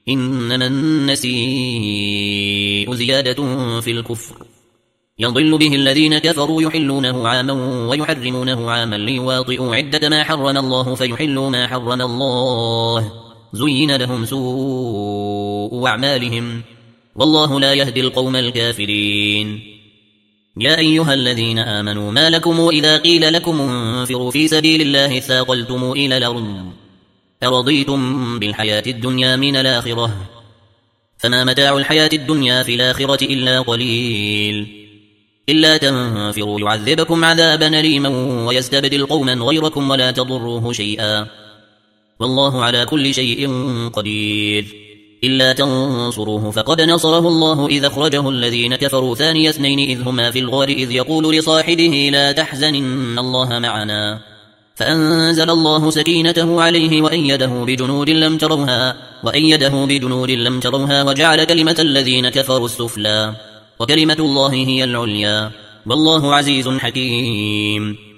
إنما النسيء زيادة في الكفر يضل به الذين كفروا يحلونه عاما ويحرمونه عاما ليواطئوا عدة ما حرم الله فيحلوا ما حرم الله زين لهم سوء أعمالهم والله لا يهدي القوم الكافرين. يا أيها الذين آمنوا ما لكم إذا قيل لكم انفروا في سبيل الله ثاقلتم إلى الأرض أرضيتم بالحياة الدنيا من الآخرة فما متاع الحياة الدنيا في الآخرة إلا قليل إلا تنفروا يعذبكم عذابا أليما ويستبدل قوما غيركم ولا تضروه شيئا والله على كل شيء قدير. إلا تنصروه فقد نصره الله إذ أخرجه الذين كفروا ثاني اثنين إذ هما في الغار إذ يقول لصاحبه لا تحزن إن الله معنا فأنزل الله سكينته عليه وأيده بجنود لم تروها وجعل كلمة الذين كفروا السفلى وكلمة الله هي العليا والله عزيز حكيم.